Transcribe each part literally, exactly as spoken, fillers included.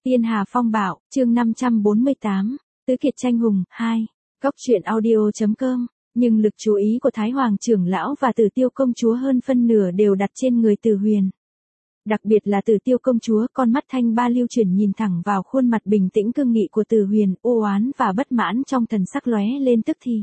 Tiên Hà Phong Bạo, chương năm trăm bốn mươi tám, Tứ Kiệt tranh hùng, hai. Góc truyện audio.com, nhưng lực chú ý của Thái Hoàng trưởng lão và Tử Tiêu công chúa hơn phân nửa đều đặt trên người Từ Huyền. Đặc biệt là Tử Tiêu công chúa, con mắt thanh ba lưu chuyển nhìn thẳng vào khuôn mặt bình tĩnh cương nghị của Từ Huyền, u oán và bất mãn trong thần sắc lóe lên tức thì.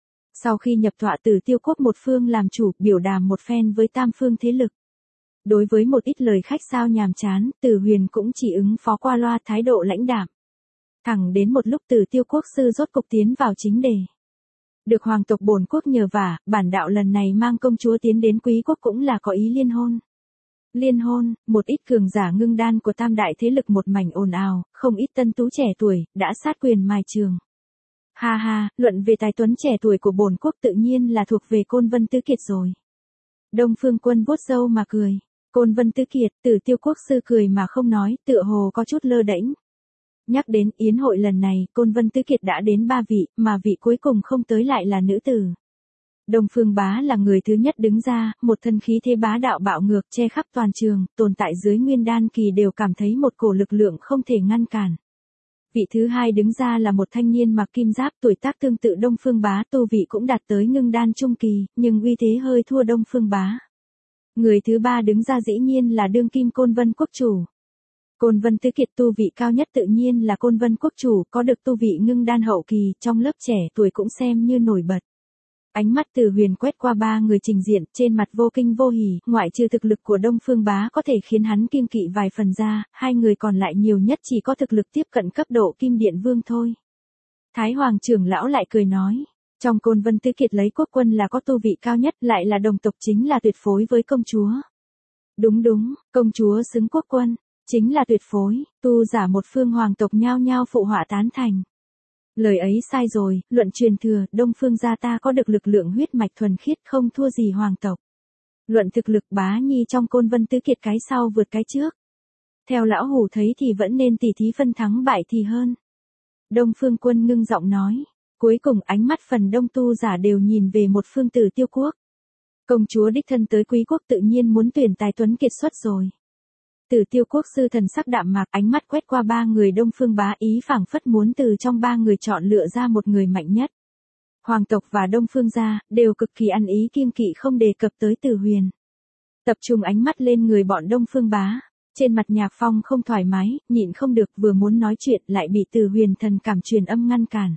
Sau khi nhập tọa Tử Tiêu quốc một phương làm chủ, biểu đàm một phen với tam phương thế lực. Đối với một ít lời khách sáo nhàm chán, Từ Huyền cũng chỉ ứng phó qua loa, thái độ lãnh đạm. Thẳng đến một lúc Tử Tiêu quốc sư rốt cục tiến vào chính đề. Được hoàng tộc bổn quốc nhờ vả, bản đạo lần này mang công chúa tiến đến quý quốc cũng là có ý liên hôn. Liên hôn, một ít cường giả ngưng đan của tam đại thế lực một mảnh ồn ào, không ít tân tú trẻ tuổi, đã sát quyền mài trường. Ha ha, luận về tài tuấn trẻ tuổi của bổn quốc tự nhiên là thuộc về Côn Vân Tứ Kiệt rồi. Đông Phương Quân vuốt râu mà cười. Côn Vân Tứ Kiệt, Tử Tiêu quốc sư cười mà không nói, tựa hồ có chút lơ đễnh. Nhắc đến yến hội lần này, Côn Vân Tứ Kiệt đã đến ba vị, mà vị cuối cùng không tới lại là nữ tử. Đông Phương Bá là người thứ nhất đứng ra, một thân khí thế bá đạo bạo ngược che khắp toàn trường, tồn tại dưới nguyên đan kỳ đều cảm thấy một cổ lực lượng không thể ngăn cản. Vị thứ hai đứng ra là một thanh niên mặc kim giáp, tuổi tác tương tự Đông Phương Bá, tu vị cũng đạt tới ngưng đan trung kỳ, nhưng uy thế hơi thua Đông Phương Bá. Người thứ ba đứng ra dĩ nhiên là đương kim Côn Vân quốc chủ. Côn Vân Tứ Kiệt tu vị cao nhất tự nhiên là Côn Vân quốc chủ, có được tu vị ngưng đan hậu kỳ, trong lớp trẻ tuổi cũng xem như nổi bật. Ánh mắt Từ Huyền quét qua ba người trình diện, trên mặt vô kinh vô hỉ, ngoại trừ thực lực của Đông Phương Bá có thể khiến hắn kiêng kỵ vài phần ra, hai người còn lại nhiều nhất chỉ có thực lực tiếp cận cấp độ Kim Điện Vương thôi. Thái Hoàng trưởng lão lại cười nói, trong Côn Vân Tứ Kiệt lấy quốc quân là có tu vị cao nhất, lại là đồng tộc, chính là tuyệt phối với công chúa. Đúng đúng, công chúa xứng quốc quân, chính là tuyệt phối, tu giả một phương hoàng tộc nhao nhao phụ họa tán thành. Lời ấy sai rồi, luận truyền thừa, Đông Phương gia ta có được lực lượng huyết mạch thuần khiết không thua gì hoàng tộc. Luận thực lực Bá Nhi trong Côn Vân Tứ Kiệt cái sau vượt cái trước. Theo lão hủ thấy thì vẫn nên tỉ thí phân thắng bại thì hơn. Đông Phương Quân ngưng giọng nói. Cuối cùng ánh mắt phần đông tu giả đều nhìn về một phương Tử Tiêu quốc. Công chúa đích thân tới quý quốc tự nhiên muốn tuyển tài tuấn kiệt xuất rồi. Tử Tiêu quốc sư thần sắc đạm mạc, ánh mắt quét qua ba người Đông Phương Bá, ý phảng phất muốn từ trong ba người chọn lựa ra một người mạnh nhất. Hoàng tộc và Đông Phương gia đều cực kỳ ăn ý kiêng kỵ không đề cập tới Từ Huyền. Tập trung ánh mắt lên người bọn Đông Phương Bá, trên mặt Nhạc Phong không thoải mái, nhịn không được vừa muốn nói chuyện lại bị Từ Huyền thần cảm truyền âm ngăn cản.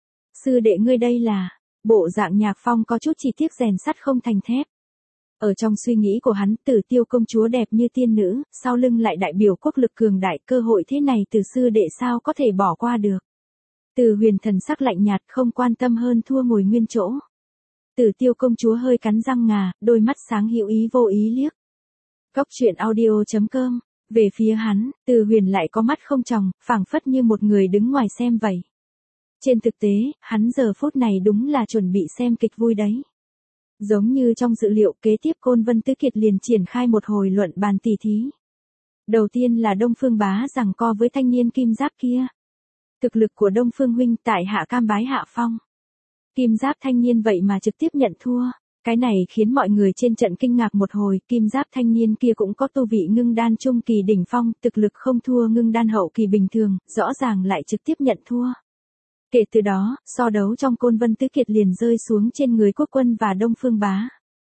Sư đệ ngươi đây là, bộ dạng Nhạc Phong có chút chỉ tiếc rèn sắt không thành thép. Ở trong suy nghĩ của hắn, Tử Tiêu công chúa đẹp như tiên nữ, sau lưng lại đại biểu quốc lực cường đại, cơ hội thế này từ sư đệ sao có thể bỏ qua được. Từ Huyền thần sắc lạnh nhạt, không quan tâm hơn thua ngồi nguyên chỗ. Tử Tiêu công chúa hơi cắn răng ngà, đôi mắt sáng hữu ý vô ý liếc. Góc truyện audio.com, về phía hắn, Từ Huyền lại có mắt không tròng, phảng phất như một người đứng ngoài xem vậy. Trên thực tế, hắn giờ phút này đúng là chuẩn bị xem kịch vui đấy. Giống như trong dự liệu, kế tiếp Côn Vân Tứ Kiệt liền triển khai một hồi luận bàn tỉ thí. Đầu tiên là Đông Phương Bá giằng co với thanh niên kim giáp kia. Thực lực của Đông Phương huynh tại hạ cam bái hạ phong. Kim giáp thanh niên vậy mà trực tiếp nhận thua. Cái này khiến mọi người trên trận kinh ngạc một hồi, kim giáp thanh niên kia cũng có tu vị ngưng đan trung kỳ đỉnh phong, thực lực không thua ngưng đan hậu kỳ bình thường, rõ ràng lại trực tiếp nhận thua. Kể từ đó, so đấu trong Côn Vân Tứ Kiệt liền rơi xuống trên người quốc quân và Đông Phương Bá.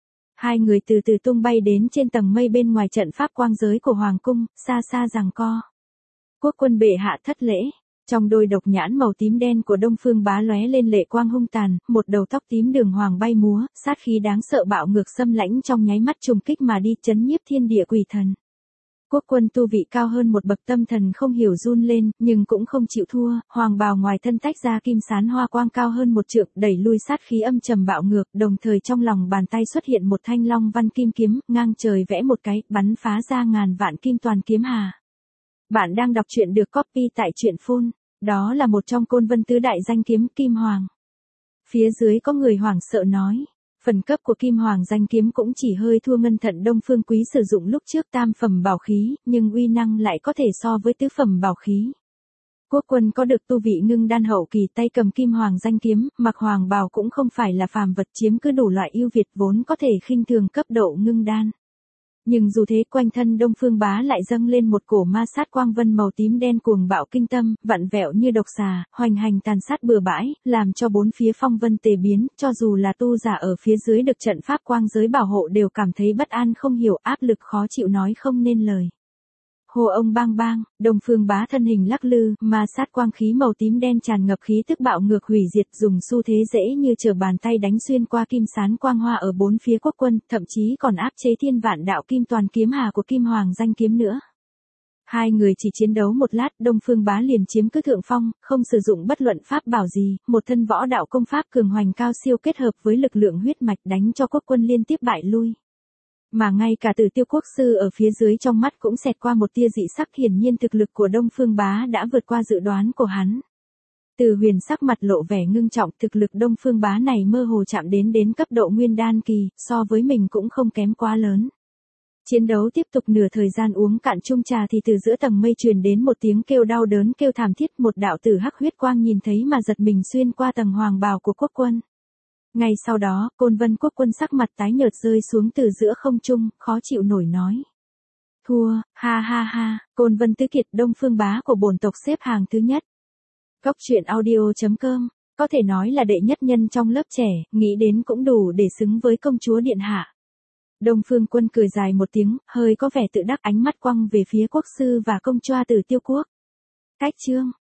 Hai người từ từ tung bay đến trên tầng mây bên ngoài trận pháp quang giới của Hoàng cung, xa xa giằng co. Quốc quân bệ hạ thất lễ, trong đôi độc nhãn màu tím đen của Đông Phương Bá lóe lên lệ quang hung tàn, một đầu tóc tím đường hoàng bay múa, sát khí đáng sợ bạo ngược xâm lãnh trong nháy mắt trùng kích mà đi, chấn nhiếp thiên địa quỷ thần. Quốc quân tu vị cao hơn một bậc, tâm thần không hiểu run lên, nhưng cũng không chịu thua, hoàng bào ngoài thân tách ra kim sán hoa quang cao hơn một trượng, đẩy lui sát khí âm trầm bạo ngược, đồng thời trong lòng bàn tay xuất hiện một thanh long văn kim kiếm, ngang trời vẽ một cái, bắn phá ra ngàn vạn kim toàn kiếm hà. Bạn đang đọc truyện được copy tại truyện phun, đó là một trong Côn Vân tứ đại danh kiếm Kim Hoàng. Phía dưới có người hoảng sợ nói. Phần cấp của Kim Hoàng danh kiếm cũng chỉ hơi thua Ngân Thận Đông Phương Quý sử dụng lúc trước tam phẩm bảo khí, nhưng uy năng lại có thể so với tứ phẩm bảo khí. Quốc quân có được tu vị ngưng đan hậu kỳ, tay cầm Kim Hoàng danh kiếm, mặc hoàng bào cũng không phải là phàm vật, chiếm cứ đủ loại ưu việt vốn có thể khinh thường cấp độ ngưng đan. Nhưng dù thế quanh thân Đông Phương Bá lại dâng lên một cổ ma sát quang vân màu tím đen cuồng bạo kinh tâm, vặn vẹo như độc xà, hoành hành tàn sát bừa bãi, làm cho bốn phía phong vân tề biến, cho dù là tu giả ở phía dưới được trận pháp quang giới bảo hộ đều cảm thấy bất an không hiểu, áp lực khó chịu nói không nên lời. Hồ ông bang bang, Đông Phương Bá thân hình lắc lư, ma sát quang khí màu tím đen tràn ngập khí tức bạo ngược hủy diệt, dùng xu thế dễ như trở bàn tay đánh xuyên qua kim sán quang hoa ở bốn phía quốc quân, thậm chí còn áp chế thiên vạn đạo kim toàn kiếm hà của Kim Hoàng danh kiếm nữa. Hai người chỉ chiến đấu một lát, Đông Phương Bá liền chiếm cứ thượng phong, không sử dụng bất luận pháp bảo gì, một thân võ đạo công pháp cường hoành cao siêu kết hợp với lực lượng huyết mạch đánh cho quốc quân liên tiếp bại lui. Mà ngay cả Tử Tiêu quốc sư ở phía dưới trong mắt cũng xẹt qua một tia dị sắc, hiển nhiên thực lực của Đông Phương Bá đã vượt qua dự đoán của hắn. Từ Huyền sắc mặt lộ vẻ ngưng trọng, thực lực Đông Phương Bá này mơ hồ chạm đến đến cấp độ nguyên đan kỳ, so với mình cũng không kém quá lớn. Chiến đấu tiếp tục nửa thời gian uống cạn chung trà thì từ giữa tầng mây truyền đến một tiếng kêu đau đớn kêu thảm thiết, một đạo tử hắc huyết quang nhìn thấy mà giật mình xuyên qua tầng hoàng bào của quốc quân. Ngay sau đó, Côn Vân quốc quân sắc mặt tái nhợt rơi xuống từ giữa không trung, khó chịu nổi nói. Thua, ha ha ha, Côn Vân tứ kiệt Đông Phương Bá của bổn tộc xếp hàng thứ nhất. Góc truyện audio chấm com, có thể nói là đệ nhất nhân trong lớp trẻ, nghĩ đến cũng đủ để xứng với công chúa điện hạ. Đông Phương Quân cười dài một tiếng, hơi có vẻ tự đắc, ánh mắt quăng về phía quốc sư và công chúa Tử Tiêu quốc. Cách chương